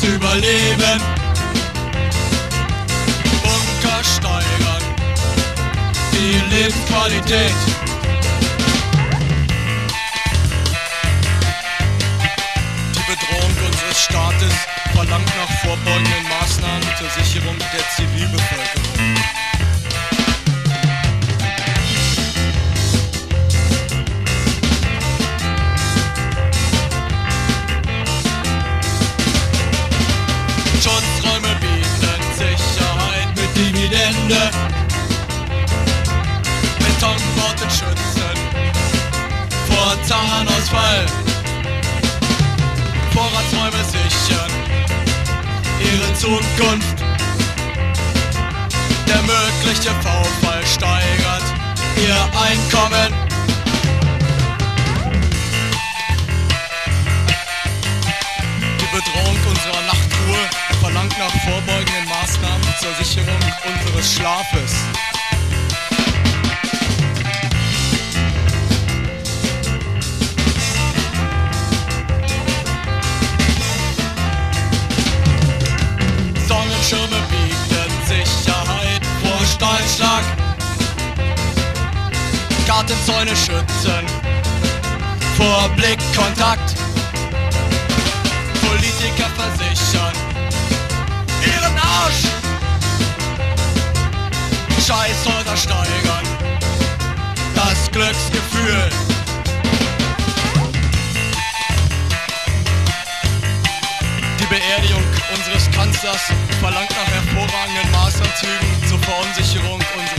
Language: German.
überleben. Bunker steigern die Lebensqualität. Die Bedrohung unseres Staates verlangt nach vorbeugenden Maßnahmen zur Sicherung der Zivilbevölkerung. Schutzräume bieten Sicherheit mit Dividende. Betonbauten schützen vor Zahnausfall. Vorratsräume sichern ihre Zukunft. Der mögliche Vorfall steigert ihr Einkommen. Die Bedrohung unserer Nachtruhe verlangt nach vorbeugenden Maßnahmen zur Sicherung unseres Schlafes. Sonnenschirme bieten Sicherheit vor Steinschlag. Gartenzäune schützen vor Blickkontakt. Politiker versichern ihren Arsch. Scheißhäuser steigern das Glücksgefühl. Die Beerdigung unseres Kanzlers verlangt nach hervorragenden Maßanzügen zur Verunsicherung unseres